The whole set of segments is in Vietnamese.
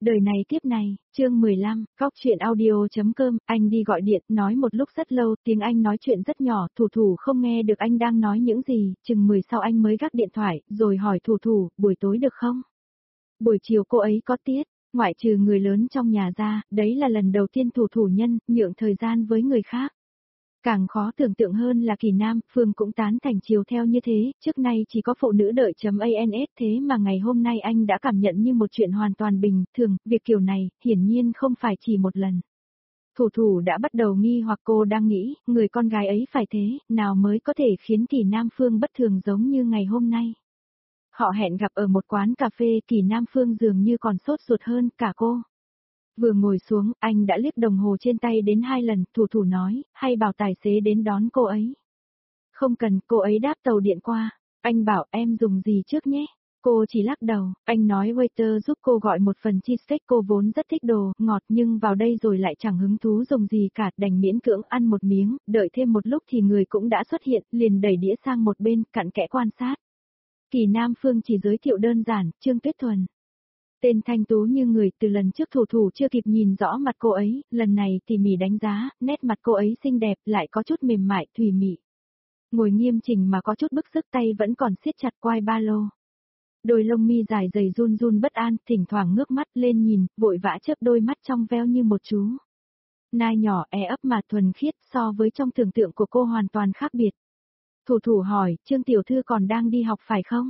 Đời này kiếp này, chương 15, góc chuyện audio.com, anh đi gọi điện, nói một lúc rất lâu, tiếng anh nói chuyện rất nhỏ, thủ thủ không nghe được anh đang nói những gì, chừng 10 sau anh mới gác điện thoại, rồi hỏi thủ thủ, buổi tối được không? Buổi chiều cô ấy có tiết, ngoại trừ người lớn trong nhà ra, đấy là lần đầu tiên thủ thủ nhân, nhượng thời gian với người khác. Càng khó tưởng tượng hơn là Kỳ Nam, Phương cũng tán thành chiều theo như thế, trước nay chỉ có phụ nữ đợi.ans thế mà ngày hôm nay anh đã cảm nhận như một chuyện hoàn toàn bình thường, việc kiểu này, hiển nhiên không phải chỉ một lần. Thủ thủ đã bắt đầu nghi hoặc cô đang nghĩ, người con gái ấy phải thế, nào mới có thể khiến Kỳ Nam Phương bất thường giống như ngày hôm nay. Họ hẹn gặp ở một quán cà phê, Kỳ Nam Phương dường như còn sốt ruột hơn cả cô. Vừa ngồi xuống, anh đã liếc đồng hồ trên tay đến 2 lần, thủ thủ nói, hay bảo tài xế đến đón cô ấy. Không cần, cô ấy đáp tàu điện qua. Anh bảo em dùng gì trước nhé. Cô chỉ lắc đầu, anh nói waiter giúp cô gọi một phần cheesesteak, cô vốn rất thích đồ ngọt nhưng vào đây rồi lại chẳng hứng thú dùng gì cả, đành miễn cưỡng ăn một miếng, đợi thêm một lúc thì người cũng đã xuất hiện, liền đẩy đĩa sang một bên, cặn kẽ quan sát. Kỳ Nam Phương chỉ giới thiệu đơn giản, Trương Tuyết Thuần. Tên thanh tú như người, từ lần trước thủ thủ chưa kịp nhìn rõ mặt cô ấy, lần này tỉ mỉ đánh giá, nét mặt cô ấy xinh đẹp, lại có chút mềm mại, thùy mị. Ngồi nghiêm chỉnh mà có chút bức sức, tay vẫn còn siết chặt quai ba lô. Đôi lông mi dài dày run run bất an, thỉnh thoảng ngước mắt lên nhìn, vội vã chớp đôi mắt trong veo như một chú nai nhỏ ấp mà thuần khiết, so với trong tưởng tượng của cô hoàn toàn khác biệt. Thủ thủ hỏi, Trương tiểu thư còn đang đi học phải không?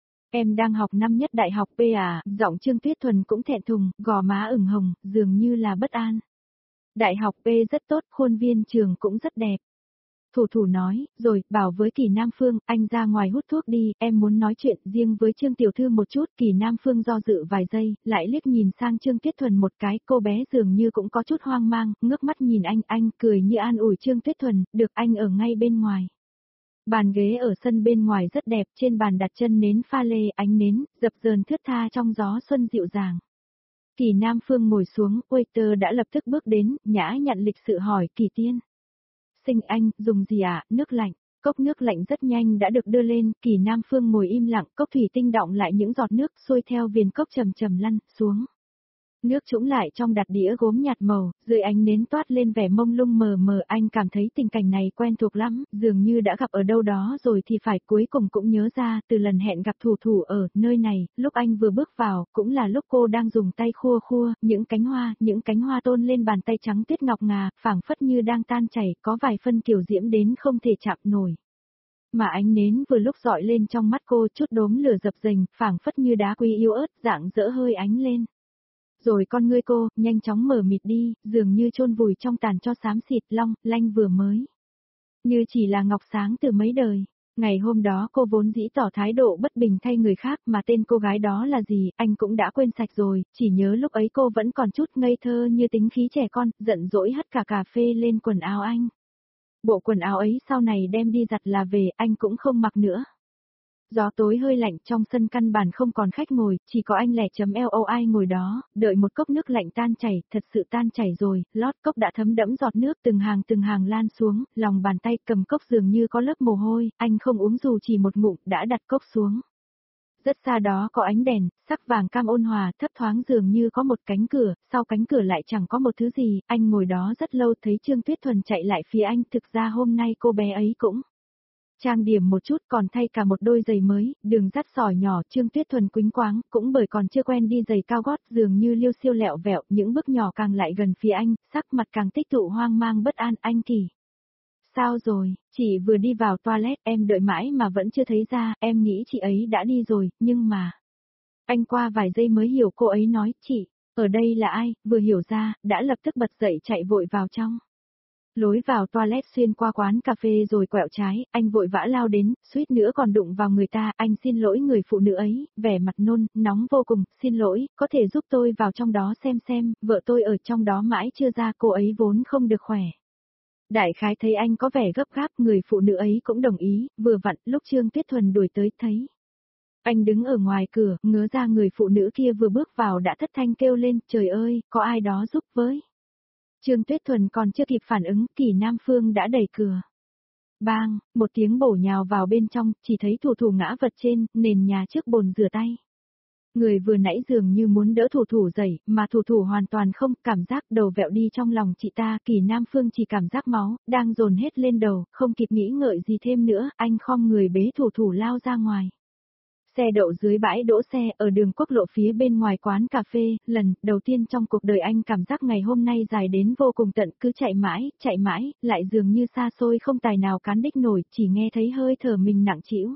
Em đang học năm nhất đại học P à, giọng Trương Tuyết Thuần cũng thẹn thùng, gò má ửng hồng, dường như là bất an. Đại học P rất tốt, khuôn viên trường cũng rất đẹp. Thủ thủ nói, rồi, bảo với Kỳ Nam Phương, anh ra ngoài hút thuốc đi, em muốn nói chuyện riêng với Trương tiểu thư một chút. Kỳ Nam Phương do dự vài giây, lại liếc nhìn sang Trương Tuyết Thuần một cái, cô bé dường như cũng có chút hoang mang, ngước mắt nhìn anh cười như an ủi Trương Tuyết Thuần, được, anh ở ngay bên ngoài. Bàn ghế ở sân bên ngoài rất đẹp, trên bàn đặt chân nến pha lê, ánh nến, dập dờn thướt tha trong gió xuân dịu dàng. Kỳ Nam Phương ngồi xuống, waiter đã lập tức bước đến, nhã nhặn lịch sự hỏi, Kỳ tiên. Xin anh, dùng gì ạ, nước lạnh. Cốc nước lạnh rất nhanh đã được đưa lên, Kỳ Nam Phương ngồi im lặng, cốc thủy tinh đọng lại những giọt nước xuôi theo viền cốc chầm chầm lăn xuống. Nước trũng lại trong đặt đĩa gốm nhạt màu, dưới ánh nến toát lên vẻ mông lung mờ mờ, anh cảm thấy tình cảnh này quen thuộc lắm, dường như đã gặp ở đâu đó rồi thì phải, cuối cùng cũng nhớ ra, từ lần hẹn gặp thủ thủ ở nơi này, lúc anh vừa bước vào, cũng là lúc cô đang dùng tay khua khua, những cánh hoa tôn lên bàn tay trắng tuyết ngọc ngà, phảng phất như đang tan chảy, có vài phân kiều diễm đến không thể chạm nổi. Mà ánh nến vừa lúc dọi lên trong mắt cô, chút đốm lửa dập dềnh, phảng phất như đá quý yếu ớt, rạng rỡ hơi ánh lên. Rồi con ngươi cô, nhanh chóng mở mịt đi, dường như chôn vùi trong tàn tro xám xịt, long lanh vừa mới. Như chỉ là ngọc sáng từ mấy đời. Ngày hôm đó cô vốn dĩ tỏ thái độ bất bình thay người khác, mà tên cô gái đó là gì, anh cũng đã quên sạch rồi, chỉ nhớ lúc ấy cô vẫn còn chút ngây thơ như tính khí trẻ con, giận dỗi hất cả cà phê lên quần áo anh. Bộ quần áo ấy sau này đem đi giặt là về, anh cũng không mặc nữa. Gió tối hơi lạnh, trong sân căn bản không còn khách ngồi, chỉ có anh lẻ.loi ngồi đó, đợi một cốc nước lạnh tan chảy, thật sự tan chảy rồi, lót cốc đã thấm đẫm giọt nước từng hàng lan xuống, lòng bàn tay cầm cốc dường như có lớp mồ hôi, anh không uống dù chỉ một ngụm, đã đặt cốc xuống. Rất xa đó có ánh đèn, sắc vàng cam ôn hòa, thấp thoáng dường như có một cánh cửa, sau cánh cửa lại chẳng có một thứ gì, anh ngồi đó rất lâu thấy Trương Tuyết Thuần chạy lại phía anh, thực ra hôm nay cô bé ấy cũng trang điểm một chút, còn thay cả một đôi giày mới, đường dắt sỏi nhỏ, Trương Tuyết Thuần quĩnh quáng, cũng bởi còn chưa quen đi giày cao gót, dường như liêu xiêu lẹo vẹo, những bước nhỏ càng lại gần phía anh, sắc mặt càng tích tụ hoang mang bất an, anh Kỳ. Sao rồi, chị vừa đi vào toilet, em đợi mãi mà vẫn chưa thấy ra, em nghĩ chị ấy đã đi rồi, nhưng mà. Anh qua vài giây mới hiểu cô ấy nói, chị, ở đây là ai, vừa hiểu ra, đã lập tức bật dậy chạy vội vào trong. Lối vào toilet xuyên qua quán cà phê rồi quẹo trái, anh vội vã lao đến, suýt nữa còn đụng vào người ta, anh xin lỗi người phụ nữ ấy, vẻ mặt nóng vô cùng, xin lỗi, có thể giúp tôi vào trong đó xem, vợ tôi ở trong đó mãi chưa ra, cô ấy vốn không được khỏe. Đại khái thấy anh có vẻ gấp gáp, người phụ nữ ấy cũng đồng ý, vừa vặn, lúc Trương Tuyết Thuần đuổi tới thấy. Anh đứng ở ngoài cửa, ngớ ra người phụ nữ kia vừa bước vào đã thất thanh kêu lên, trời ơi, có ai đó giúp với. Trương Tuyết Thuần còn chưa kịp phản ứng, Kỳ Nam Phương đã đẩy cửa. Bang, một tiếng bổ nhào vào bên trong, chỉ thấy thủ thủ ngã vật trên, nền nhà trước bồn rửa tay. Người vừa nãy dường như muốn đỡ thủ thủ dậy, mà thủ thủ hoàn toàn không, cảm giác đầu vẹo đi trong lòng chị ta, Kỳ Nam Phương chỉ cảm giác máu, đang dồn hết lên đầu, không kịp nghĩ ngợi gì thêm nữa, anh khom người bế thủ thủ lao ra ngoài. Xe đậu dưới bãi đỗ xe ở đường quốc lộ phía bên ngoài quán cà phê, lần đầu tiên trong cuộc đời anh cảm giác ngày hôm nay dài đến vô cùng tận, cứ chạy mãi, lại dường như xa xôi không tài nào cán đích nổi, chỉ nghe thấy hơi thở mình nặng trĩu.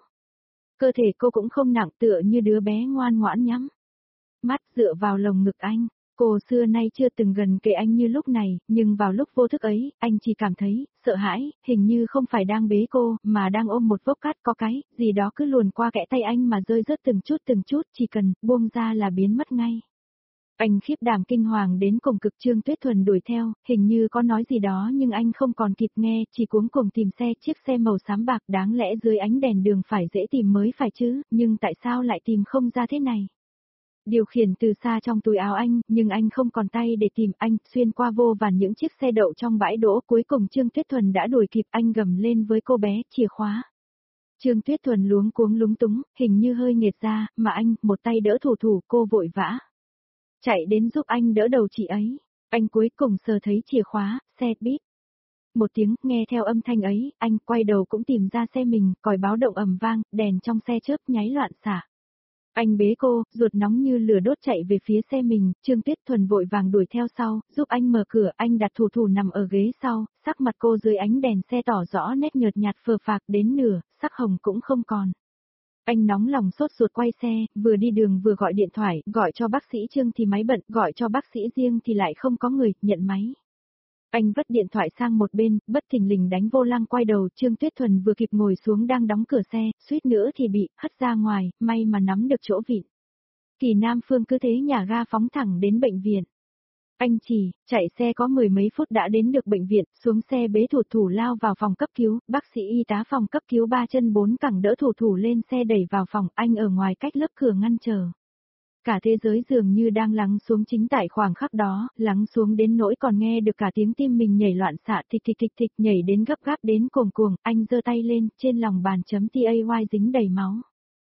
Cơ thể cô cũng không nặng, tựa như đứa bé ngoan ngoãn nhắm mắt dựa vào lồng ngực anh. Cô xưa nay chưa từng gần kề anh như lúc này, nhưng vào lúc vô thức ấy, anh chỉ cảm thấy sợ hãi, hình như không phải đang bế cô, mà đang ôm một vốc cát có cái gì đó cứ luồn qua kẽ tay anh mà rơi rớt từng chút, chỉ cần buông ra là biến mất ngay. Anh khiếp đảm kinh hoàng đến cùng cực, Trương Tuyết Thuần đuổi theo, hình như có nói gì đó nhưng anh không còn kịp nghe, chỉ cuống cuồng tìm chiếc xe màu xám bạc, đáng lẽ dưới ánh đèn đường phải dễ tìm mới phải chứ, nhưng tại sao lại tìm không ra thế này? Điều khiển từ xa trong túi áo anh, nhưng anh không còn tay để tìm, anh xuyên qua vô vàn những chiếc xe đậu trong bãi đỗ, cuối cùng Trương Tuyết Thuần đã đuổi kịp, anh gầm lên với cô bé, chìa khóa. Trương Tuyết Thuần luống cuống lúng túng, hình như hơi nghệt ra, mà anh, một tay đỡ thủ thủ, cô vội vã chạy đến giúp anh đỡ đầu chị ấy. Anh cuối cùng sờ thấy chìa khóa, xe bíp. Một tiếng, nghe theo âm thanh ấy, anh quay đầu cũng tìm ra xe mình, còi báo động ầm vang, đèn trong xe chớp nháy loạn xạ. Anh bế cô, ruột nóng như lửa đốt chạy về phía xe mình, Trương Tuyết Thuần vội vàng đuổi theo sau, giúp anh mở cửa, anh đặt thủ thủ nằm ở ghế sau, sắc mặt cô dưới ánh đèn xe tỏ rõ nét nhợt nhạt phờ phạc đến nửa, sắc hồng cũng không còn. Anh nóng lòng sốt ruột quay xe, vừa đi đường vừa gọi điện thoại, gọi cho bác sĩ Trương thì máy bận, gọi cho bác sĩ riêng thì lại không có người, nhận máy. Anh vứt điện thoại sang một bên, bất thình lình đánh vô lăng quay đầu, Trương Tuyết Thuần vừa kịp ngồi xuống đang đóng cửa xe, suýt nữa thì bị hất ra ngoài, may mà nắm được chỗ vịn. Kỳ Nam Phương cứ thế nhà ga phóng thẳng đến bệnh viện. Anh chạy xe có mười mấy phút đã đến được bệnh viện, xuống xe bế thủ thủ lao vào phòng cấp cứu, bác sĩ y tá phòng cấp cứu 3 chân 4 cẳng đỡ thủ thủ lên xe đẩy vào phòng, anh ở ngoài cách lớp cửa ngăn chờ. Cả thế giới dường như đang lắng xuống chính tại khoảng khắc đó, lắng xuống đến nỗi còn nghe được cả tiếng tim mình nhảy loạn xạ thịch nhảy đến gấp gáp đến cuồng cuồng, anh giơ tay lên, trên lòng bàn chấm TAY dính đầy máu.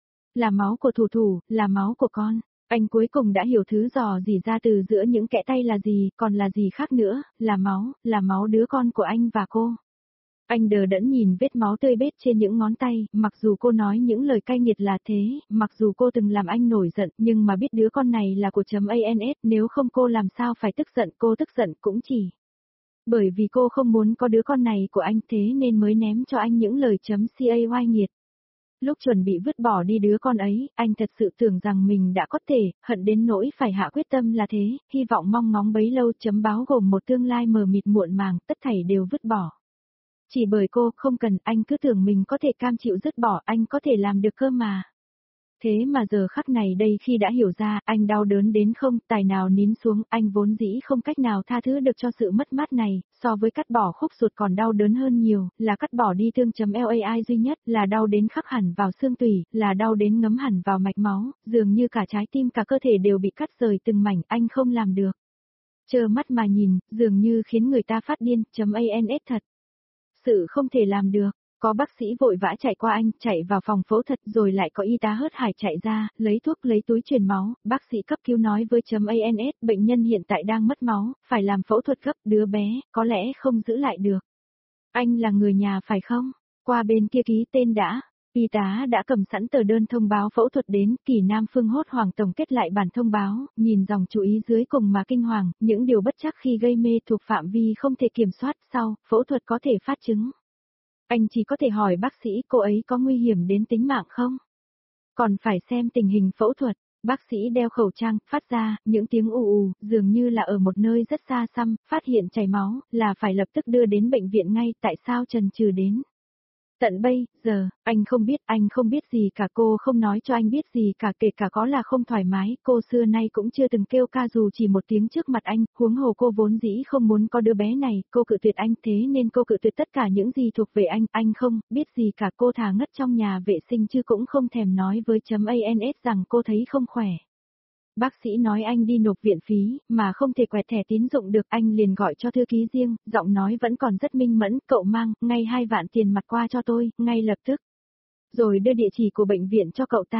Là máu của thủ thủ, là máu của con. Anh cuối cùng đã hiểu thứ dò dỉ ra từ giữa những kẽ tay là gì, còn là gì khác nữa, là máu đứa con của anh và cô. Anh đờ đẫn nhìn vết máu tươi bết trên những ngón tay, mặc dù cô nói những lời cay nghiệt là thế, mặc dù cô từng làm anh nổi giận, nhưng mà biết đứa con này là của .ans, nếu không cô làm sao phải tức giận, cô tức giận cũng chỉ bởi vì cô không muốn có đứa con này của anh, thế nên mới ném cho anh những lời .cay nghiệt. Lúc chuẩn bị vứt bỏ đi đứa con ấy, anh thật sự tưởng rằng mình đã có thể, hận đến nỗi phải hạ quyết tâm là thế, hy vọng mong ngóng bấy lâu báo gồm một tương lai mờ mịt muộn màng, tất thảy đều vứt bỏ. Chỉ bởi cô không cần, anh cứ tưởng mình có thể cam chịu dứt bỏ, anh có thể làm được cơ mà. Thế mà giờ khắc này đây khi đã hiểu ra, anh đau đớn đến không tài nào nín xuống, anh vốn dĩ không cách nào tha thứ được cho sự mất mát này, so với cắt bỏ khúc ruột còn đau đớn hơn nhiều, là cắt bỏ đi thương.lai duy nhất, là đau đến khắc hẳn vào xương tủy, là đau đến ngấm hẳn vào mạch máu, dường như cả trái tim cả cơ thể đều bị cắt rời từng mảnh, anh không làm được. Trơ mắt mà nhìn, dường như khiến người ta phát điên, .ans thật. Sự không thể làm được. Có bác sĩ vội vã chạy qua anh, chạy vào phòng phẫu thuật rồi lại có y tá hớt hải chạy ra, lấy thuốc lấy túi truyền máu, bác sĩ cấp cứu nói với .ans, bệnh nhân hiện tại đang mất máu, phải làm phẫu thuật gấp, đứa bé, có lẽ không giữ lại được. Anh là người nhà phải không? Qua bên kia ký tên đã. Y tá đã cầm sẵn tờ đơn thông báo phẫu thuật đến, Kỳ Nam Phương hốt hoảng tổng kết lại bản thông báo, nhìn dòng chú ý dưới cùng mà kinh hoàng, những điều bất trắc khi gây mê thuộc phạm vi không thể kiểm soát, sau, phẫu thuật có thể phát chứng. Anh chỉ có thể hỏi bác sĩ cô ấy có nguy hiểm đến tính mạng không? Còn phải xem tình hình phẫu thuật, bác sĩ đeo khẩu trang, phát ra, những tiếng ù, dường như là ở một nơi rất xa xăm, phát hiện chảy máu, là phải lập tức đưa đến bệnh viện ngay, tại sao chần chừ đến? Tận bây giờ, anh không biết gì cả, cô không nói cho anh biết gì cả, kể cả có là không thoải mái, cô xưa nay cũng chưa từng kêu ca dù chỉ một tiếng trước mặt anh, huống hồ cô vốn dĩ không muốn có đứa bé này, cô cự tuyệt anh, thế nên cô cự tuyệt tất cả những gì thuộc về anh không biết gì cả, cô thà ngất trong nhà vệ sinh chứ cũng không thèm nói với .ans rằng cô thấy không khỏe. Bác sĩ nói anh đi nộp viện phí, mà không thể quẹt thẻ tín dụng được, anh liền gọi cho thư ký riêng, giọng nói vẫn còn rất minh mẫn, cậu mang, ngay 2 vạn tiền mặt qua cho tôi, ngay lập tức. Rồi đưa địa chỉ của bệnh viện cho cậu ta.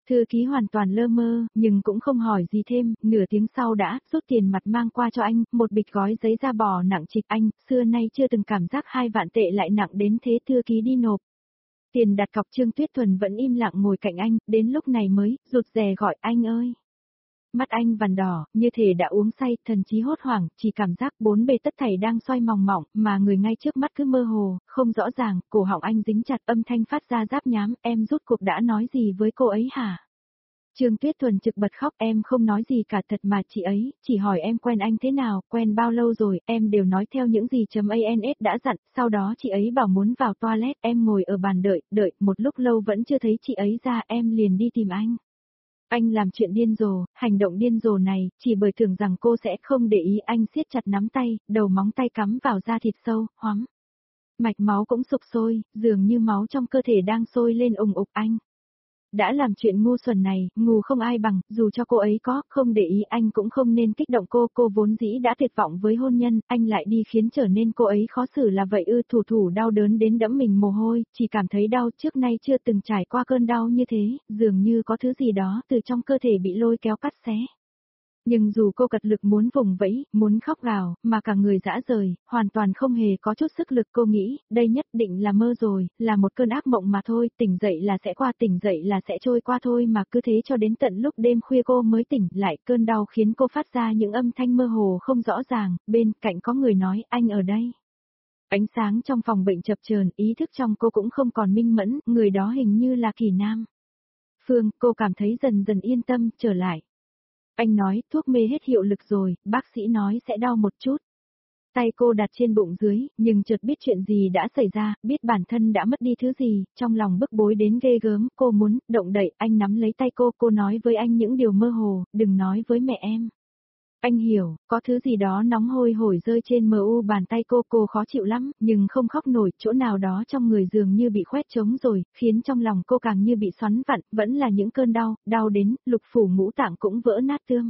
Thư ký hoàn toàn lơ mơ, nhưng cũng không hỏi gì thêm, nửa tiếng sau đã rút tiền mặt mang qua cho anh, một bịch gói giấy da bò nặng trịch anh, xưa nay chưa từng cảm giác 2 vạn tệ lại nặng đến thế. Thư ký đi nộp tiền đặt cọc. Trương Tuyết Thuần vẫn im lặng ngồi cạnh anh, đến lúc này mới rụt rè gọi anh ơi. Mắt anh vằn đỏ, như thể đã uống say, thần trí hốt hoảng, chỉ cảm giác bốn bề tất thảy đang xoay mòng mỏng, mà người ngay trước mắt cứ mơ hồ, không rõ ràng, cổ họng anh dính chặt, âm thanh phát ra giáp nhám, em rốt cuộc đã nói gì với cô ấy hả? Trương Tuyết Thuần trực bật khóc, em không nói gì cả thật mà chị ấy, chỉ hỏi em quen anh thế nào, quen bao lâu rồi, em đều nói theo những gì .ans đã dặn, sau đó chị ấy bảo muốn vào toilet, em ngồi ở bàn đợi, một lúc lâu vẫn chưa thấy chị ấy ra, em liền đi tìm anh. Anh làm chuyện điên rồ, hành động điên rồ này, chỉ bởi tưởng rằng cô sẽ không để ý. Anh siết chặt nắm tay, đầu móng tay cắm vào da thịt sâu, hoắm. Mạch máu cũng sục sôi, dường như máu trong cơ thể đang sôi lên ùng ục. Anh đã làm chuyện ngu xuẩn này, ngu không ai bằng, dù cho cô ấy có không để ý anh cũng không nên kích động cô vốn dĩ đã tuyệt vọng với hôn nhân, anh lại đi khiến trở nên cô ấy khó xử là vậy ư? Thủ đau đớn đến đẫm mình mồ hôi, chỉ cảm thấy đau, trước nay chưa từng trải qua cơn đau như thế, dường như có thứ gì đó từ trong cơ thể bị lôi kéo cắt xé. Nhưng dù cô cật lực muốn vùng vẫy, muốn khóc gào, mà cả người rã rời, hoàn toàn không hề có chút sức lực. Cô nghĩ, đây nhất định là mơ rồi, là một cơn ác mộng mà thôi, tỉnh dậy là sẽ qua, tỉnh dậy là sẽ trôi qua thôi, mà cứ thế cho đến tận lúc đêm khuya cô mới tỉnh lại. Cơn đau khiến cô phát ra những âm thanh mơ hồ không rõ ràng, bên cạnh có người nói, anh ở đây. Ánh sáng trong phòng bệnh chập chờn, ý thức trong cô cũng không còn minh mẫn, người đó hình như là Kỳ Nam. Phương, cô cảm thấy dần dần yên tâm, trở lại. Anh nói, thuốc mê hết hiệu lực rồi, bác sĩ nói sẽ đau một chút. Tay cô đặt trên bụng dưới, nhưng chợt biết chuyện gì đã xảy ra, biết bản thân đã mất đi thứ gì, trong lòng bức bối đến ghê gớm, cô muốn động đậy. Anh nắm lấy tay cô nói với anh những điều mơ hồ, đừng nói với mẹ em. Anh hiểu, có thứ gì đó nóng hôi hổi rơi trên bàn tay cô khó chịu lắm, nhưng không khóc nổi, chỗ nào đó trong người dường như bị khoét trống rồi, khiến trong lòng cô càng như bị xoắn vặn, vẫn là những cơn đau, đau đến, lục phủ ngũ tạng cũng vỡ nát tương.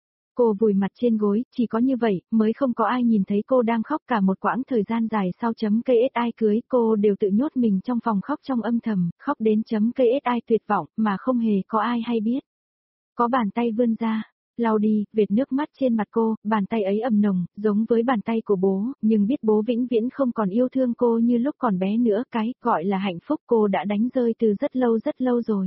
Cô vùi mặt trên gối, chỉ có như vậy, mới không có ai nhìn thấy cô đang khóc. Cả một quãng thời gian dài sau KSI cưới, cô đều tự nhốt mình trong phòng khóc trong âm thầm, khóc đến KSI tuyệt vọng, mà không hề có ai hay biết. Có bàn tay vươn ra, lau đi, vệt nước mắt trên mặt cô, bàn tay ấy ẩm nồng, giống với bàn tay của bố, nhưng biết bố vĩnh viễn không còn yêu thương cô như lúc còn bé nữa, cái gọi là hạnh phúc cô đã đánh rơi từ rất lâu rồi.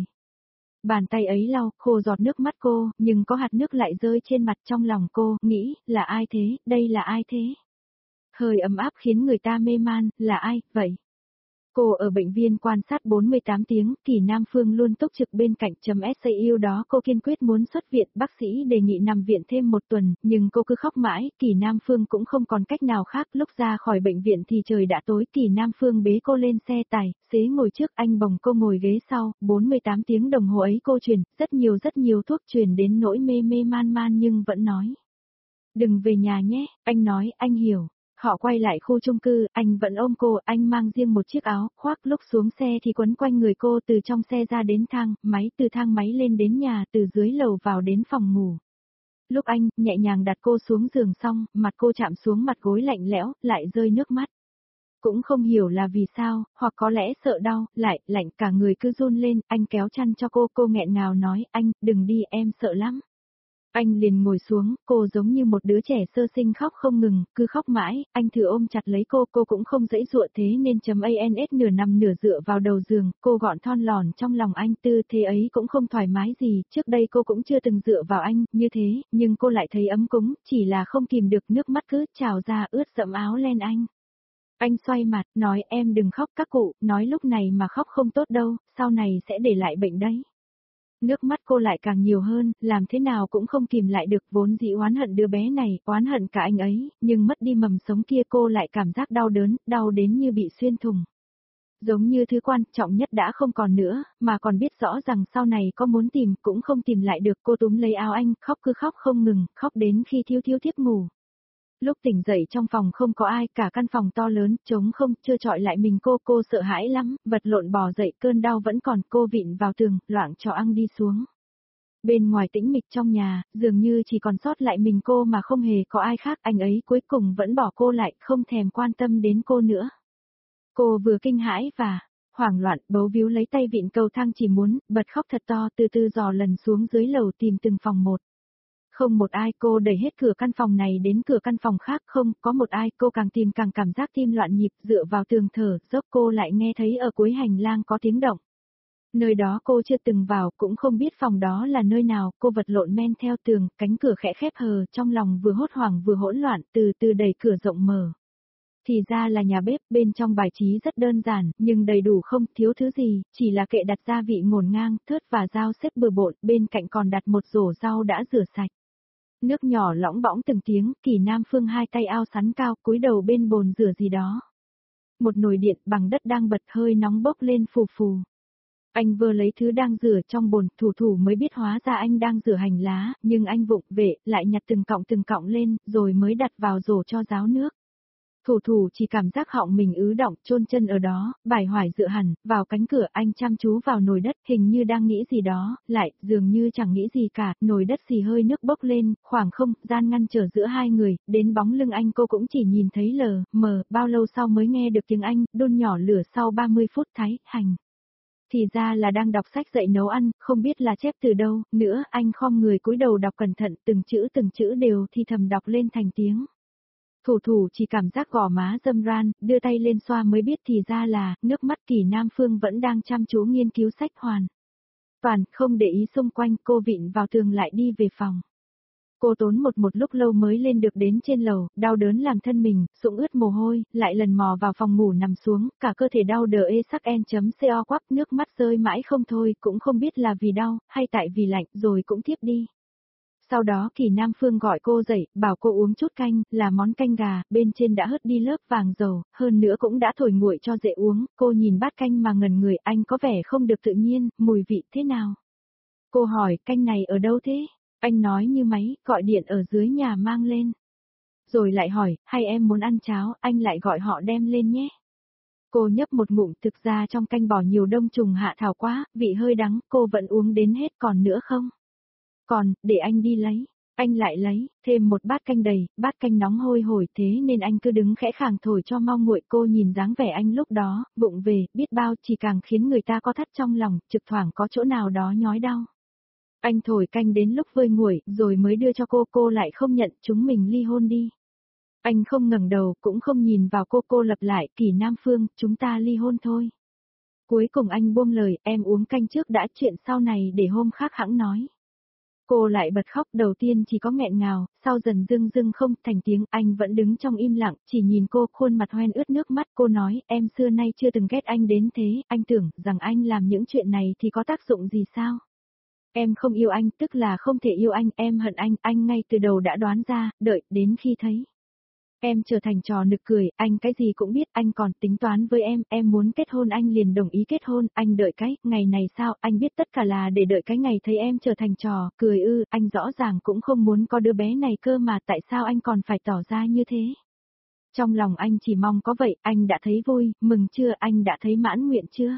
Bàn tay ấy lau, khô giọt nước mắt cô, nhưng có hạt nước lại rơi trên mặt. Trong lòng cô, nghĩ, là ai thế, đây là ai thế? Hơi ấm áp khiến người ta mê man, là ai, vậy? Cô ở bệnh viện quan sát 48 tiếng, Kỳ Nam Phương luôn túc trực bên cạnh. SAU đó cô kiên quyết muốn xuất viện, bác sĩ đề nghị nằm viện thêm 1 tuần, nhưng cô cứ khóc mãi, Kỳ Nam Phương cũng không còn cách nào khác. Lúc ra khỏi bệnh viện thì trời đã tối, Kỳ Nam Phương bế cô lên xe tài, xế ngồi trước, anh bồng cô ngồi ghế sau. 48 tiếng đồng hồ ấy cô truyền, rất nhiều thuốc, truyền đến nỗi mê man nhưng vẫn nói. Đừng về nhà nhé, anh nói, anh hiểu. Họ quay lại khu chung cư, anh vẫn ôm cô, anh mang riêng một chiếc áo khoác, lúc xuống xe thì quấn quanh người cô, từ trong xe ra đến thang máy, từ thang máy lên đến nhà, từ dưới lầu vào đến phòng ngủ. Lúc anh nhẹ nhàng đặt cô xuống giường xong, mặt cô chạm xuống mặt gối lạnh lẽo, lại rơi nước mắt. Cũng không hiểu là vì sao, hoặc có lẽ sợ đau, lại lạnh, cả người cứ run lên. Anh kéo chăn cho cô nghẹn ngào nói, anh, đừng đi, em sợ lắm. Anh liền ngồi xuống, cô giống như một đứa trẻ sơ sinh khóc không ngừng, cứ khóc mãi. Anh thử ôm chặt lấy cô cũng không dãy dụa, thế nên .ans nửa nằm nửa dựa vào đầu giường, cô gọn thon lòn trong lòng anh. Tư thế ấy cũng không thoải mái gì, trước đây cô cũng chưa từng dựa vào anh như thế, nhưng cô lại thấy ấm cúng, chỉ là không kìm được, nước mắt cứ trào ra ướt đẫm áo len anh. Anh xoay mặt, nói, em đừng khóc các cụ, nói lúc này mà khóc không tốt đâu, sau này sẽ để lại bệnh đấy. Nước mắt cô lại càng nhiều hơn, làm thế nào cũng không kìm lại được, vốn dĩ oán hận đứa bé này, oán hận cả anh ấy, nhưng mất đi mầm sống kia cô lại cảm giác đau đớn, đau đến như bị xuyên thủng. Giống như thứ quan trọng nhất đã không còn nữa, mà còn biết rõ rằng sau này có muốn tìm cũng không tìm lại được. Cô túm lấy áo anh, khóc cứ khóc không ngừng, khóc đến khi thiêu thiếp ngủ. Lúc tỉnh dậy trong phòng không có ai, cả căn phòng to lớn, trống không, trơ trọi lại mình cô sợ hãi lắm, vật lộn bò dậy, cơn đau vẫn còn, cô vịn vào tường, loạng cho ăn đi xuống. Bên ngoài tĩnh mịch trong nhà, dường như chỉ còn sót lại mình cô mà không hề có ai khác, anh ấy cuối cùng vẫn bỏ cô lại, không thèm quan tâm đến cô nữa. Cô vừa kinh hãi và Hoảng loạn, bấu víu lấy tay vịn cầu thang chỉ muốn, bật khóc thật to từ từ dò lần xuống dưới lầu tìm từng phòng một. Không một ai, cô đẩy hết cửa căn phòng này đến cửa căn phòng khác, không có một ai, cô càng tìm càng cảm giác tim loạn nhịp, dựa vào tường thở dốc cô lại nghe thấy ở cuối hành lang có tiếng động. Nơi đó cô chưa từng vào, cũng không biết phòng đó là nơi nào, cô vật lộn men theo tường, cánh cửa khẽ khép hờ, trong lòng vừa hốt hoảng vừa hỗn loạn, từ từ đẩy cửa rộng mở. Thì ra là nhà bếp, bên trong bài trí rất đơn giản, nhưng đầy đủ không thiếu thứ gì, chỉ là kệ đặt gia vị ngổn ngang, thớt và dao xếp bừa bộn, bên cạnh còn đặt một rổ rau đã rửa sạch. Nước nhỏ lõng bõng từng tiếng, Kỳ Nam Phương hai tay ao sắn cao, cúi đầu bên bồn rửa gì đó. Một nồi điện bằng đất đang bật hơi nóng bốc lên phù phù. Anh vừa lấy thứ đang rửa trong bồn, thủ thủ mới biết hóa ra anh đang rửa hành lá, nhưng anh vụng về, lại nhặt từng cọng lên, rồi mới đặt vào rổ cho ráo nước. Thủ thủ chỉ cảm giác họng mình ứ động, chôn chân ở đó, bài hoài dựa hẳn, vào cánh cửa anh chăm chú vào nồi đất, hình như đang nghĩ gì đó, lại, dường như chẳng nghĩ gì cả, nồi đất xì hơi nước bốc lên, khoảng không, gian ngăn trở giữa hai người, đến bóng lưng anh cô cũng chỉ nhìn thấy lờ, mờ, bao lâu sau mới nghe được tiếng anh, đun nhỏ lửa sau 30 phút thái, hành. Thì ra là đang đọc sách dạy nấu ăn, không biết là chép từ đâu, nữa, anh khom người cúi đầu đọc cẩn thận, từng chữ đều thì thầm đọc lên thành tiếng. Thủ thủ chỉ cảm giác gò má râm ran, đưa tay lên xoa mới biết thì ra là, nước mắt Kỳ Nam Phương vẫn đang chăm chú nghiên cứu sách hoàn. Toàn, không để ý xung quanh, cô vịn vào tường lại đi về phòng. Cô tốn một lúc lâu mới lên được đến trên lầu, đau đớn làm thân mình, sũng ướt mồ hôi, lại lần mò vào phòng ngủ nằm xuống, cả cơ thể đau đờ ê sắc en.co quắp, nước mắt rơi mãi không thôi, cũng không biết là vì đau, hay tại vì lạnh, rồi cũng thiếp đi. Sau đó Kỳ Nam Phương gọi cô dậy, bảo cô uống chút canh, là món canh gà, bên trên đã hớt đi lớp vàng dầu, hơn nữa cũng đã thổi nguội cho dễ uống, cô nhìn bát canh mà ngẩn người, anh có vẻ không được tự nhiên, mùi vị thế nào? Cô hỏi, canh này ở đâu thế? Anh nói như máy, gọi điện ở dưới nhà mang lên. Rồi lại hỏi, hay em muốn ăn cháo, anh lại gọi họ đem lên nhé. Cô nhấp một ngụm, thực ra trong canh bỏ nhiều đông trùng hạ thảo quá, vị hơi đắng, cô vẫn uống đến hết, còn nữa không? Còn, để anh đi lấy. Anh lại lấy, thêm một bát canh đầy, bát canh nóng hôi hổi thế nên anh cứ đứng khẽ khàng thổi cho mau nguội. Cô nhìn dáng vẻ anh lúc đó, vụng về, biết bao chỉ càng khiến người ta có thắt trong lòng, trực thoảng có chỗ nào đó nhói đau. Anh thổi canh đến lúc vơi nguội, rồi mới đưa cho cô lại không nhận, chúng mình ly hôn đi. Anh không ngẩng đầu, cũng không nhìn vào cô lặp lại, Kỳ Nam Phương, chúng ta ly hôn thôi. Cuối cùng anh buông lời, em uống canh trước đã, chuyện sau này để hôm khác hẵng nói. Cô lại bật khóc, đầu tiên chỉ có nghẹn ngào, sau dần dưng không thành tiếng, anh vẫn đứng trong im lặng, chỉ nhìn cô, khuôn mặt hoen ướt nước mắt. Cô nói, em xưa nay chưa từng ghét anh đến thế, anh tưởng rằng anh làm những chuyện này thì có tác dụng gì sao? Em không yêu anh, tức là không thể yêu anh, em hận anh ngay từ đầu đã đoán ra, đợi đến khi thấy. Em trở thành trò nực cười, anh cái gì cũng biết, anh còn tính toán với em muốn kết hôn anh liền đồng ý kết hôn, anh đợi cái, ngày này sao, anh biết tất cả là để đợi cái ngày thấy em trở thành trò, cười anh rõ ràng cũng không muốn có đứa bé này cơ mà tại sao anh còn phải tỏ ra như thế. Trong lòng anh chỉ mong có vậy, anh đã thấy vui, mừng chưa, anh đã thấy mãn nguyện chưa?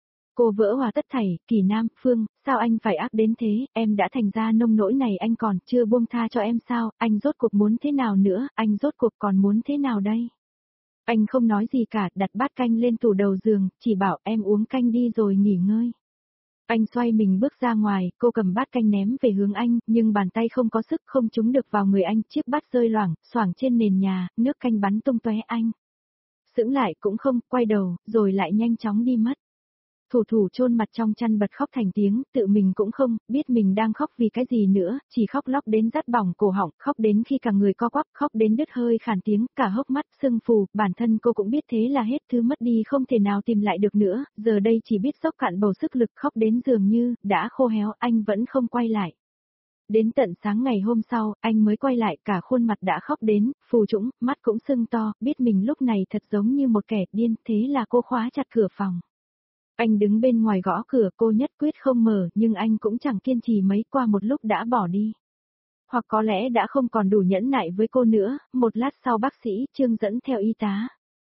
Cô vỡ hòa tất thảy, Kỳ Nam Phương, sao anh phải ác đến thế, em đã thành ra nông nỗi này anh còn chưa buông tha cho em sao, anh rốt cuộc muốn thế nào nữa, anh rốt cuộc còn muốn thế nào đây? Anh không nói gì cả, đặt bát canh lên tủ đầu giường, chỉ bảo em uống canh đi rồi nghỉ ngơi. Anh xoay mình bước ra ngoài, cô cầm bát canh ném về hướng anh, nhưng bàn tay không có sức không trúng được vào người anh, chiếc bát rơi loảng, xoảng trên nền nhà, nước canh bắn tung tóe anh. Sững lại cũng không, quay đầu, rồi lại nhanh chóng đi mất. Thủ thủ chôn mặt trong chăn bật khóc thành tiếng, tự mình cũng không, biết mình đang khóc vì cái gì nữa, chỉ khóc lóc đến rát bỏng cổ họng, khóc đến khi cả người co quắp, khóc đến đứt hơi khàn tiếng, cả hốc mắt sưng phù, bản thân cô cũng biết thế là hết, thứ mất đi không thể nào tìm lại được nữa, giờ đây chỉ biết dốc cạn bầu sức lực, khóc đến dường như, đã khô héo, anh vẫn không quay lại. Đến tận sáng ngày hôm sau, anh mới quay lại, cả khuôn mặt đã khóc đến, phù trũng, mắt cũng sưng to, biết mình lúc này thật giống như một kẻ điên, thế là cô khóa chặt cửa phòng. Anh đứng bên ngoài gõ cửa, cô nhất quyết không mở, nhưng anh cũng chẳng kiên trì mấy, qua một lúc đã bỏ đi. Hoặc có lẽ đã không còn đủ nhẫn nại với cô nữa, một lát sau bác sĩ Trương dẫn theo y tá.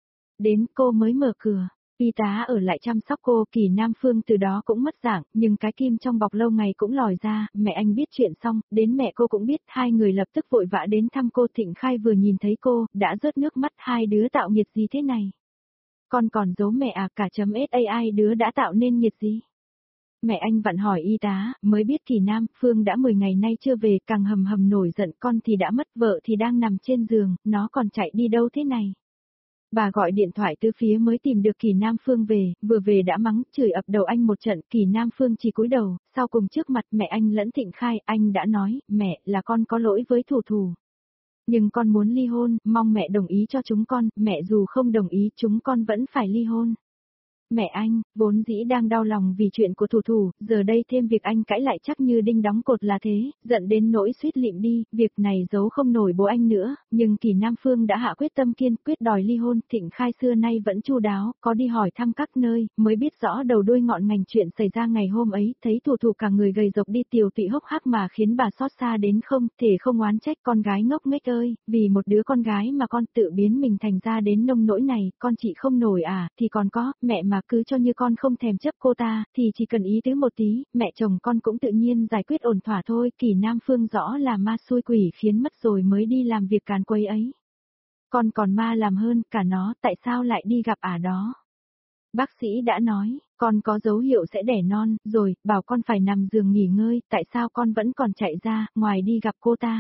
Đến cô mới mở cửa, y tá ở lại chăm sóc cô, Kỳ Nam Phương từ đó cũng mất dạng, nhưng cái kim trong bọc lâu ngày cũng lòi ra, mẹ anh biết chuyện xong, đến mẹ cô cũng biết, hai người lập tức vội vã đến thăm cô. Thịnh Khai vừa nhìn thấy cô, đã rớt nước mắt, hai đứa tạo nghiệt gì thế này. Con còn giấu mẹ à, cả chấm SAI đứa đã tạo nên nhiệt gì? Mẹ anh vặn hỏi y tá, mới biết Kỳ Nam Phương đã 10 ngày nay chưa về, càng hầm hầm nổi giận, con thì đã mất, vợ thì đang nằm trên giường, nó còn chạy đi đâu thế này? Bà gọi điện thoại từ phía mới tìm được Kỳ Nam Phương về, vừa về đã mắng, chửi ập đầu anh một trận, Kỳ Nam Phương chỉ cúi đầu, sau cùng trước mặt mẹ anh lẫn Thịnh Khai, anh đã nói, mẹ, là con có lỗi với Thủ Thủ. Nhưng con muốn ly hôn, mong mẹ đồng ý cho chúng con, mẹ dù không đồng ý chúng con vẫn phải ly hôn. Mẹ anh, vốn dĩ đang đau lòng vì chuyện của Thủ Thủ, giờ đây thêm việc anh cãi lại chắc như đinh đóng cột là thế, giận đến nỗi suýt lịm đi, việc này giấu không nổi bố anh nữa, nhưng Kỳ Nam Phương đã hạ quyết tâm kiên quyết đòi ly hôn, Thịnh Khai xưa nay vẫn chu đáo, có đi hỏi thăm các nơi, mới biết rõ đầu đuôi ngọn ngành chuyện xảy ra ngày hôm ấy, thấy Thủ Thủ cả người gầy rộc đi tiều tụy hốc hác mà khiến bà xót xa đến không, thể không oán trách con gái ngốc nghếch ơi, vì một đứa con gái mà con tự biến mình thành ra đến nông nỗi này, con chị không nổi à, thì còn có, mẹ mà cứ cho như con không thèm chấp cô ta, thì chỉ cần ý tứ một tí, mẹ chồng con cũng tự nhiên giải quyết ổn thỏa thôi, Kỳ Nam Phương rõ là ma xui quỷ khiến mất rồi mới đi làm việc càn quấy ấy. Con còn ma làm hơn cả nó, tại sao lại đi gặp ả đó? Bác sĩ đã nói, con có dấu hiệu sẽ đẻ non, rồi, bảo con phải nằm giường nghỉ ngơi, tại sao con vẫn còn chạy ra, ngoài đi gặp cô ta?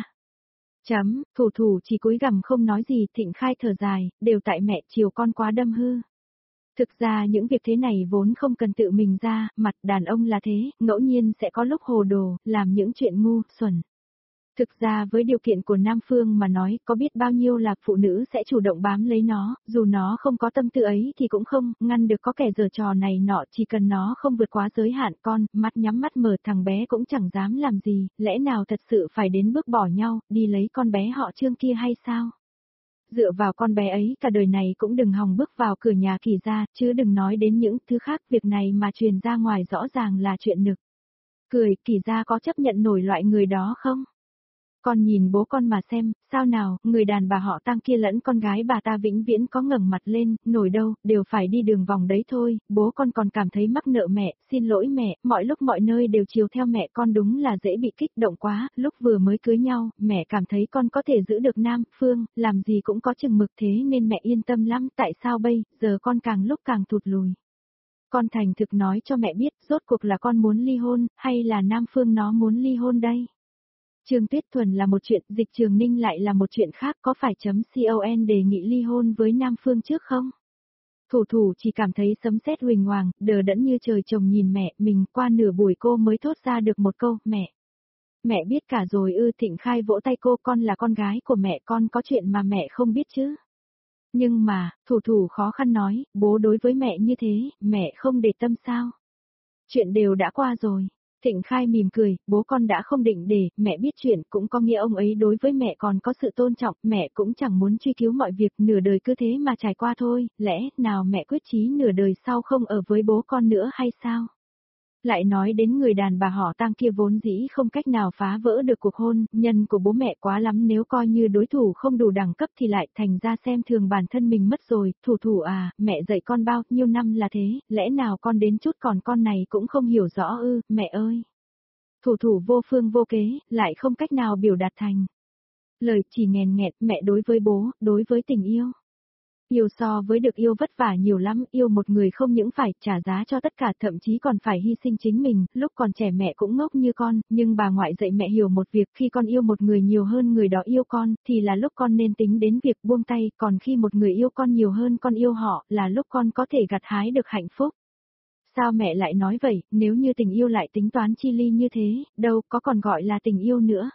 Thủ Thủ chỉ cúi gằm không nói gì, Thịnh Khai thở dài, đều tại mẹ chiều con quá đâm hư. Thực ra những việc thế này vốn không cần tự mình ra, mặt đàn ông là thế, ngẫu nhiên sẽ có lúc hồ đồ, làm những chuyện ngu, xuẩn. Thực ra với điều kiện của Nam Phương mà nói, có biết bao nhiêu là phụ nữ sẽ chủ động bám lấy nó, dù nó không có tâm tư ấy thì cũng không, ngăn được có kẻ giở trò này nọ, chỉ cần nó không vượt quá giới hạn con, mắt nhắm mắt mở thằng bé cũng chẳng dám làm gì, lẽ nào thật sự phải đến bước bỏ nhau, đi lấy con bé họ Trương kia hay sao? Dựa vào con bé ấy cả đời này cũng đừng hòng bước vào cửa nhà Kỳ gia, chứ đừng nói đến những thứ khác, việc này mà truyền ra ngoài rõ ràng là chuyện nực. Cười, Kỳ gia có chấp nhận nổi loại người đó không? Con nhìn bố con mà xem, sao nào, người đàn bà họ Tang kia lẫn con gái bà ta vĩnh viễn có ngẩng mặt lên, nổi đâu, đều phải đi đường vòng đấy thôi, bố con còn cảm thấy mắc nợ mẹ, xin lỗi mẹ, mọi lúc mọi nơi đều chiều theo mẹ con đúng là dễ bị kích động quá, lúc vừa mới cưới nhau, mẹ cảm thấy con có thể giữ được Nam Phương, làm gì cũng có chừng mực thế nên mẹ yên tâm lắm, tại sao bây giờ con càng lúc càng thụt lùi. Con thành thực nói cho mẹ biết, rốt cuộc là con muốn ly hôn, hay là Nam Phương nó muốn ly hôn đây? Trương Tuyết Thuần là một chuyện, Dịch Trường Ninh lại là một chuyện khác, có phải .con đề nghị ly hôn với Nam Phương trước không? Thủ Thủ chỉ cảm thấy sấm sét huỳnh hoàng, đờ đẫn như trời trồng nhìn mẹ, mình qua nửa buổi cô mới thốt ra được một câu, mẹ. Mẹ biết cả rồi ư, Thịnh Khai vỗ tay cô, con là con gái của mẹ, con có chuyện mà mẹ không biết chứ. Nhưng mà, Thủ Thủ khó khăn nói, bố đối với mẹ như thế, mẹ không để tâm sao? Chuyện đều đã qua rồi. Thịnh Khai mỉm cười, bố con đã không định để, mẹ biết chuyện cũng có nghĩa ông ấy đối với mẹ còn có sự tôn trọng, mẹ cũng chẳng muốn truy cứu mọi việc, nửa đời cứ thế mà trải qua thôi, lẽ nào mẹ quyết chí nửa đời sau không ở với bố con nữa hay sao? Lại nói đến người đàn bà họ Tang kia vốn dĩ không cách nào phá vỡ được cuộc hôn, nhân của bố mẹ quá lắm, nếu coi như đối thủ không đủ đẳng cấp thì lại thành ra xem thường bản thân mình mất rồi, Thủ Thủ à, mẹ dạy con bao nhiêu năm là thế, lẽ nào con đến chút còn con này cũng không hiểu rõ ư, mẹ ơi. Thủ Thủ vô phương vô kế, lại không cách nào biểu đạt thành lời, chỉ nghèn nghẹt, mẹ đối với bố, đối với tình yêu. Yêu so với được yêu vất vả nhiều lắm, yêu một người không những phải trả giá cho tất cả, thậm chí còn phải hy sinh chính mình, lúc còn trẻ mẹ cũng ngốc như con, nhưng bà ngoại dạy mẹ hiểu một việc, khi con yêu một người nhiều hơn người đó yêu con, thì là lúc con nên tính đến việc buông tay, còn khi một người yêu con nhiều hơn con yêu họ, là lúc con có thể gặt hái được hạnh phúc. Sao mẹ lại nói vậy, nếu như tình yêu lại tính toán chi ly như thế, đâu có còn gọi là tình yêu nữa.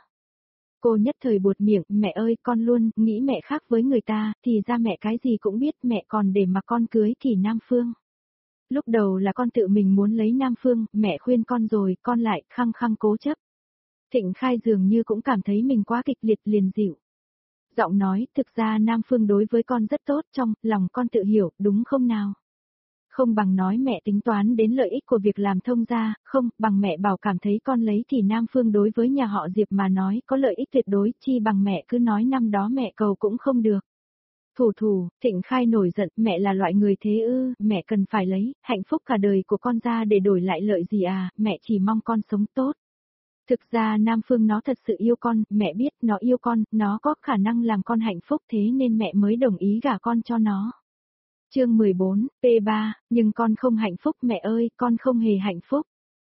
Cô nhất thời buột miệng, mẹ ơi, con luôn nghĩ mẹ khác với người ta, thì ra mẹ cái gì cũng biết, mẹ còn để mà con cưới Kỳ Nam Phương. Lúc đầu là con tự mình muốn lấy Nam Phương, mẹ khuyên con rồi, con lại khăng khăng cố chấp. Thịnh Khai dường như cũng cảm thấy mình quá kịch liệt liền dịu. Giọng nói, thực ra Nam Phương đối với con rất tốt, trong lòng con tự hiểu, đúng không nào? Không bằng nói mẹ tính toán đến lợi ích của việc làm thông gia, không, bằng mẹ bảo cảm thấy con lấy Kỳ Nam Phương đối với nhà họ Diệp mà nói có lợi ích tuyệt đối, chi bằng mẹ cứ nói năm đó mẹ cầu cũng không được. Thủ Thủ, Thịnh Khai nổi giận, mẹ là loại người thế ư, mẹ cần phải lấy, hạnh phúc cả đời của con ra để đổi lại lợi gì à, mẹ chỉ mong con sống tốt. Thực ra Nam Phương nó thật sự yêu con, mẹ biết nó yêu con, nó có khả năng làm con hạnh phúc thế nên mẹ mới đồng ý gả con cho nó. Chương 14, P3, nhưng con không hạnh phúc mẹ ơi, con không hề hạnh phúc.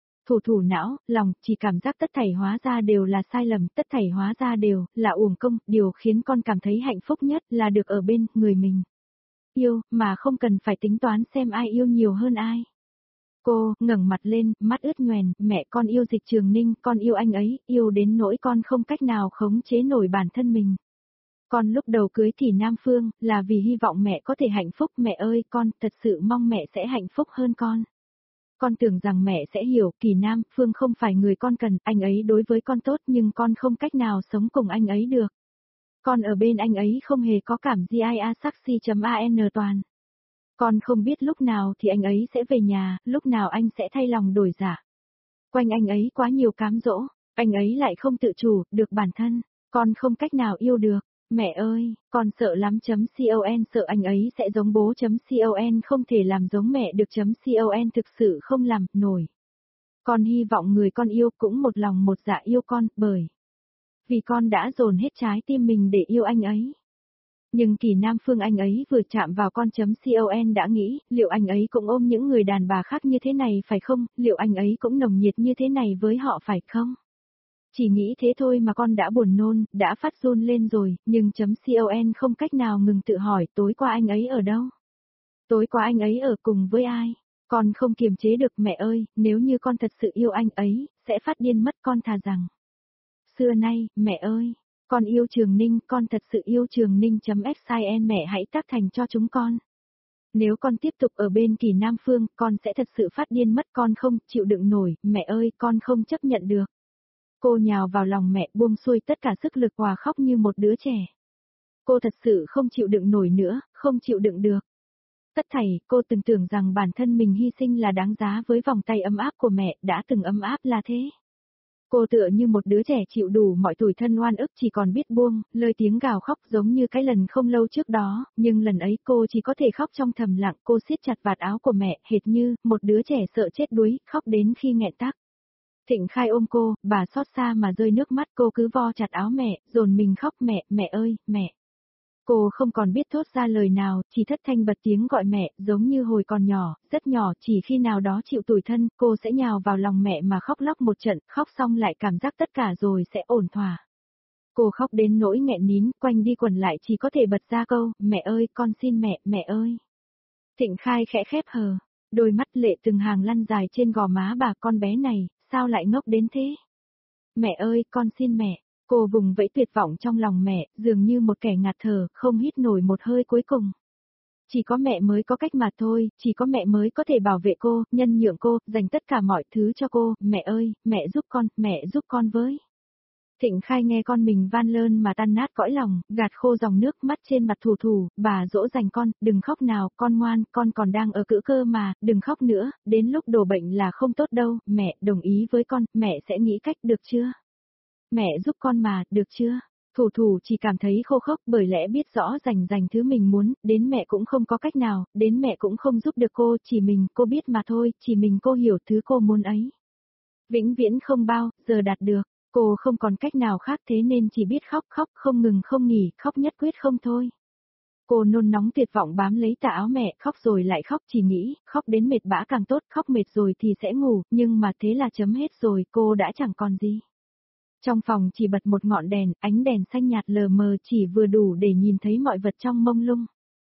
Thủ não, lòng, chỉ cảm giác tất thảy hóa ra đều là sai lầm, tất thảy hóa ra đều là uổng công, điều khiến con cảm thấy hạnh phúc nhất là được ở bên người mình. Yêu, mà không cần phải tính toán xem ai yêu nhiều hơn ai. Cô, ngẩng mặt lên, mắt ướt nhoèn, mẹ con yêu Dịch Trường Ninh, con yêu anh ấy, yêu đến nỗi con không cách nào khống chế nổi bản thân mình. Con lúc đầu cưới Kỳ Nam Phương, là vì hy vọng mẹ có thể hạnh phúc, mẹ ơi, con thật sự mong mẹ sẽ hạnh phúc hơn con. Con tưởng rằng mẹ sẽ hiểu, Kỳ Nam Phương không phải người con cần, anh ấy đối với con tốt nhưng con không cách nào sống cùng anh ấy được. Con ở bên anh ấy không hề có cảm gì ai a saxi.an toàn. Con không biết lúc nào thì anh ấy sẽ về nhà, lúc nào anh sẽ thay lòng đổi dạ. Quanh anh ấy quá nhiều cám dỗ, anh ấy lại không tự chủ được bản thân, con không cách nào yêu được. Mẹ ơi, con sợ lắm.con sợ anh ấy sẽ giống bố.con không thể làm giống mẹ được.con thực sự không làm nổi. Con hy vọng người con yêu cũng một lòng một dạ yêu con, bởi vì con đã dồn hết trái tim mình để yêu anh ấy. Nhưng Kỳ Nam Phương anh ấy vừa chạm vào con.con đã nghĩ, liệu anh ấy cũng ôm những người đàn bà khác như thế này phải không, liệu anh ấy cũng nồng nhiệt như thế này với họ phải không? Chỉ nghĩ thế thôi mà con đã buồn nôn, đã phát run lên rồi, nhưng.con không cách nào ngừng tự hỏi tối qua anh ấy ở đâu? Tối qua anh ấy ở cùng với ai? Con không kiềm chế được mẹ ơi, nếu như con thật sự yêu anh ấy, sẽ phát điên mất con thà rằng. Xưa nay, mẹ ơi, con yêu Trường Ninh, con thật sự yêu Trường Ninh.sin mẹ hãy tác thành cho chúng con. Nếu con tiếp tục ở bên Kỳ Nam Phương, con sẽ thật sự phát điên mất con không chịu đựng nổi, mẹ ơi, con không chấp nhận được. Cô nhào vào lòng mẹ buông xuôi tất cả sức lực hòa khóc như một đứa trẻ. Cô thật sự không chịu đựng nổi nữa, không chịu đựng được. Tất thảy, cô từng tưởng rằng bản thân mình hy sinh là đáng giá với vòng tay ấm áp của mẹ, đã từng ấm áp là thế. Cô tựa như một đứa trẻ chịu đủ mọi tủi thân oan ức chỉ còn biết buông, lơi tiếng gào khóc giống như cái lần không lâu trước đó, nhưng lần ấy cô chỉ có thể khóc trong thầm lặng, cô siết chặt vạt áo của mẹ, hệt như một đứa trẻ sợ chết đuối, khóc đến khi nghẹn tắc. Thịnh Khai ôm cô, bà xót xa mà rơi nước mắt, cô cứ vo chặt áo mẹ, dồn mình khóc mẹ, mẹ ơi, mẹ. Cô không còn biết thốt ra lời nào, chỉ thất thanh bật tiếng gọi mẹ, giống như hồi còn nhỏ, rất nhỏ, chỉ khi nào đó chịu tủi thân, cô sẽ nhào vào lòng mẹ mà khóc lóc một trận, khóc xong lại cảm giác tất cả rồi sẽ ổn thỏa. Cô khóc đến nỗi nghẹn nín, quanh đi quẩn lại chỉ có thể bật ra câu, mẹ ơi, con xin mẹ, mẹ ơi. Thịnh Khai khẽ khép hờ, đôi mắt lệ từng hàng lăn dài trên gò má bà, con bé này, sao lại ngốc đến thế? Mẹ ơi, con xin mẹ. Cô vùng vẫy tuyệt vọng trong lòng mẹ, dường như một kẻ ngạt thở, không hít nổi một hơi cuối cùng. Chỉ có mẹ mới có cách mà thôi, chỉ có mẹ mới có thể bảo vệ cô, nhân nhượng cô, dành tất cả mọi thứ cho cô, mẹ ơi, mẹ giúp con với. Thịnh Khai nghe con mình van lơn mà tan nát cõi lòng, gạt khô dòng nước mắt trên mặt thủ, bà dỗ dành con, đừng khóc nào, con ngoan, con còn đang ở cữ cơ mà, đừng khóc nữa, đến lúc đổ bệnh là không tốt đâu, mẹ, đồng ý với con, mẹ sẽ nghĩ cách được chưa? Mẹ giúp con mà, được chưa? Thủ chỉ cảm thấy khô khốc bởi lẽ biết rõ dành thứ mình muốn, đến mẹ cũng không có cách nào, đến mẹ cũng không giúp được cô, chỉ mình cô biết mà thôi, chỉ mình cô hiểu thứ cô muốn ấy. Vĩnh viễn không bao giờ đạt được, cô không còn cách nào khác thế nên chỉ biết khóc không ngừng không nghỉ, khóc nhất quyết không thôi. Cô nôn nóng tuyệt vọng bám lấy tà áo mẹ, khóc rồi lại khóc chỉ nghĩ, khóc đến mệt bã càng tốt, khóc mệt rồi thì sẽ ngủ, nhưng mà thế là chấm hết rồi, cô đã chẳng còn gì. Trong phòng chỉ bật một ngọn đèn, ánh đèn xanh nhạt lờ mờ chỉ vừa đủ để nhìn thấy mọi vật trong mông lung.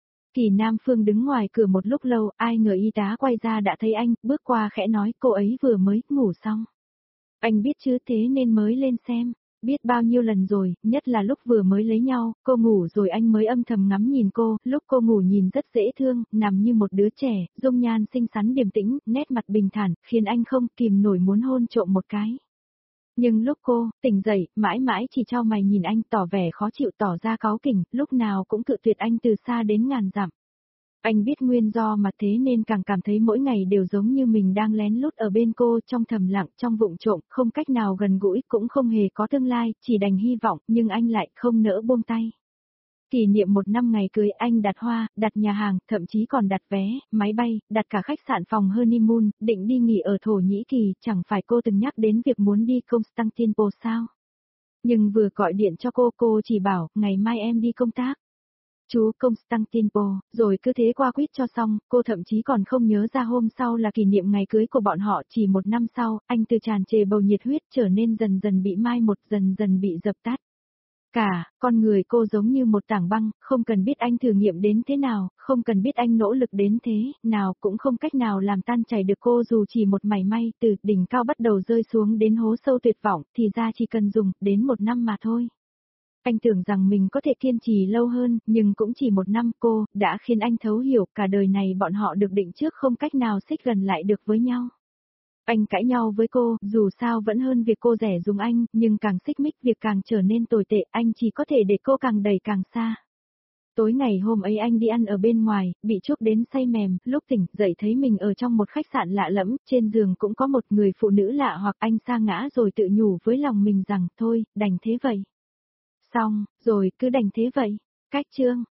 Kỳ Nam Phương đứng ngoài cửa một lúc lâu, ai ngờ y tá quay ra đã thấy anh, bước qua khẽ nói cô ấy vừa mới ngủ xong. Anh biết chứ thế nên mới lên xem, biết bao nhiêu lần rồi, nhất là lúc vừa mới lấy nhau, cô ngủ rồi anh mới âm thầm ngắm nhìn cô, lúc cô ngủ nhìn rất dễ thương, nằm như một đứa trẻ, dung nhan xinh xắn điềm tĩnh, nét mặt bình thản, khiến anh không kìm nổi muốn hôn trộm một cái. Nhưng lúc cô tỉnh dậy, mãi mãi chỉ chau mày nhìn anh tỏ vẻ khó chịu tỏ ra cáu kỉnh, lúc nào cũng cự tuyệt anh từ xa đến ngàn dặm. Anh biết nguyên do mà thế nên càng cảm thấy mỗi ngày đều giống như mình đang lén lút ở bên cô trong thầm lặng trong vụng trộm, không cách nào gần gũi cũng không hề có tương lai, chỉ đành hy vọng nhưng anh lại không nỡ buông tay. Kỷ niệm 1 năm ngày cưới anh đặt hoa, đặt nhà hàng, thậm chí còn đặt vé, máy bay, đặt cả khách sạn phòng honeymoon, định đi nghỉ ở Thổ Nhĩ Kỳ, chẳng phải cô từng nhắc đến việc muốn đi Constantinople sao? Nhưng vừa gọi điện cho cô chỉ bảo, ngày mai em đi công tác. Chú Constantinople, rồi cứ thế qua quýt cho xong, cô thậm chí còn không nhớ ra hôm sau là kỷ niệm ngày cưới của bọn họ. Chỉ một năm sau, anh từ tràn trề bầu nhiệt huyết trở nên dần dần bị mai một, dần dần bị dập tắt. Con người cô giống như một tảng băng, không cần biết anh thử nghiệm đến thế nào, không cần biết anh nỗ lực đến thế, nào cũng không cách nào làm tan chảy được cô dù chỉ một mảy may. Từ đỉnh cao bắt đầu rơi xuống đến hố sâu tuyệt vọng, thì ra chỉ cần dùng đến một năm mà thôi. Anh tưởng rằng mình có thể kiên trì lâu hơn, nhưng cũng chỉ một năm cô đã khiến anh thấu hiểu cả đời này bọn họ được định trước không cách nào xích gần lại được với nhau. Anh cãi nhau với cô, dù sao vẫn hơn việc cô rẻ dùng anh, nhưng càng xích mích việc càng trở nên tồi tệ, anh chỉ có thể để cô càng đẩy càng xa. Tối ngày hôm ấy anh đi ăn ở bên ngoài, bị chuốc đến say mềm, lúc tỉnh dậy thấy mình ở trong một khách sạn lạ lẫm, trên giường cũng có một người phụ nữ lạ, hoặc anh sa ngã rồi tự nhủ với lòng mình rằng thôi, đành thế vậy. Xong, rồi cứ đành thế vậy. Cách chương